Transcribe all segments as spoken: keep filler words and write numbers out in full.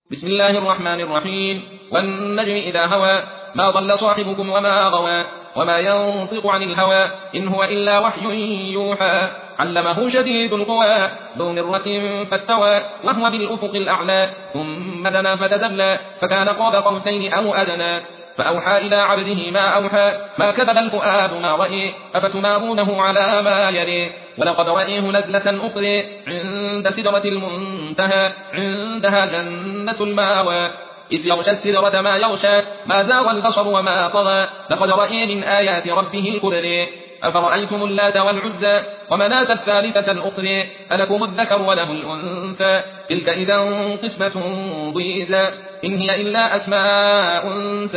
بسم الله الرحمن الرحيم والنجم إذا هوى ما ضل صاحبكم وما غوى وما ينطق عن الهوى إن هو إلا وحي يوحى علمه شديد القوى ذو مرة فاستوى وهو بالأفق الأعلى ثم دنا فتدلى فكان قاب قوسين أو أدنى فأوحى إلى عبده ما أوحى ما كذب الفؤاد ما رأي أفتمارونه على ما يري ولقد رأيه نزلة أخرى عند سدرة المنتهى عندها جنة الماوى إذ يغشى السدرة ما يغشى ما زاغ البصر وما طغى لقد رأي من آيات ربه الكبرى أفرأيتم اللات والعزى ومناة الثالثة الأخرى ألكم الذكر وله الأنثى تلك إذا قسمة ضيزى إن هي إلا أسماء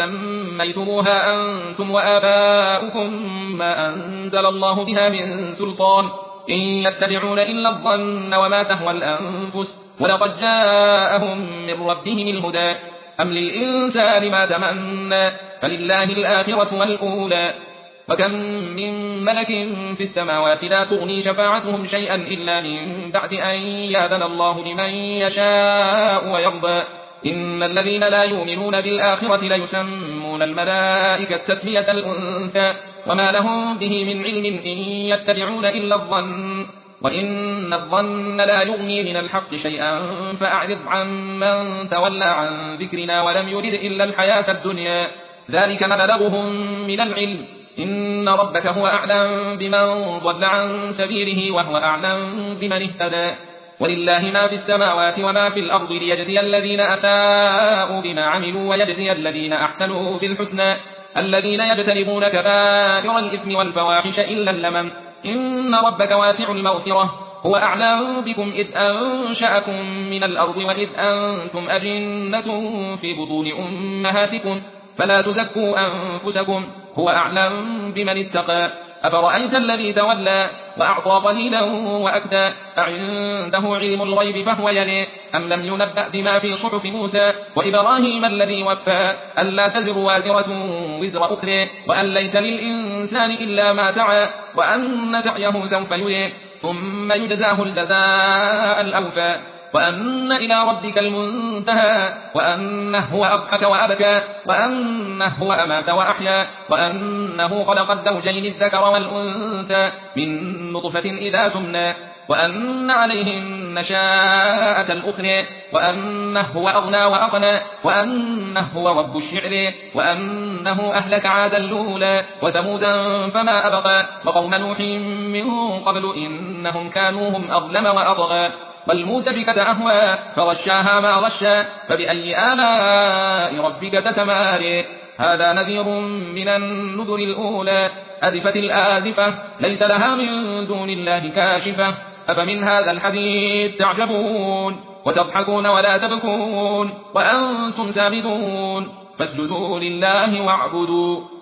سميتموها أنتم وآباؤكم ما أنزل الله بها من سلطان إن يتبعون إلا الظن وما تهوى الأنفس ولقد جاءهم من ربهم الهدى أم للإنسان ما تمنى فلله الآخرة والأولى وكم من ملك في السماوات لا تغني شفاعتهم شيئا إلا من بعد أن يأذن الله لمن يشاء ويرضى إن الذين لا يؤمنون بالآخرة ليسمون الملائكة تسمية الأنثى وما لهم به من علم إن يتبعون إلا الظن وإن الظن لا يغني من الحق شيئا فأعرض عن من تولى عن ذكرنا ولم يرد إلا الحياة الدنيا ذلك مبلغهم من العلم إن ربك هو أعلم بمن ضل عن سبيله وهو أعلم بمن اهتدى ولله ما في السماوات وما في الأرض ليجزي الذين أساءوا بما عملوا ويجزي الذين أحسنوا بالحسنى الذين يجتنبون كبائر الإثم والفواحش إلا اللمم إن ربك واسع المغفرة هو أعلم بكم إذ أنشأكم من الأرض وإذ أنتم أجنة في بطون أمهاتكم فلا تزكوا أنفسكم هو أعلم بمن اتقى أفرأيت الذي تولى وأعطى قليلا وأكدى أعنده علم الغيب فهو يرى أم لم ينبأ بما في صحف موسى وإبراهيم الذي وفى ألا تزر وازرة وزر أخرى وأن ليس للإنسان إلا ما سعى وأن سعيه سوف يرى ثم يجزاه الجزاء الأوفى وأن إلى ربك المنتهى وأنه هو أضحك وأبكى وأنه هو أمات وأحيا وأنه خلق الزوجين الذكر والأنثى من نطفة إذا تمنى وأن عليه النشاءة الأخرى وأنه هو أغنى وأقنى وأنه هو رب الشعر وأنه أهلك عادا الأولى وثمودا فما أبقى وقوم نوح من قبل إنهم كانوا هم أظلم وأطغى والمؤتفكة أهوى فغشاها ما غشى فبأي آلاء ربك تتماري هذا نذير من النذر الأولى أزفت الآزفة ليس لها من دون الله كاشفة أفمن هذا الحديث تعجبون وتضحكون ولا تبكون وأنتم سامدون فاسجدوا لله واعبدوا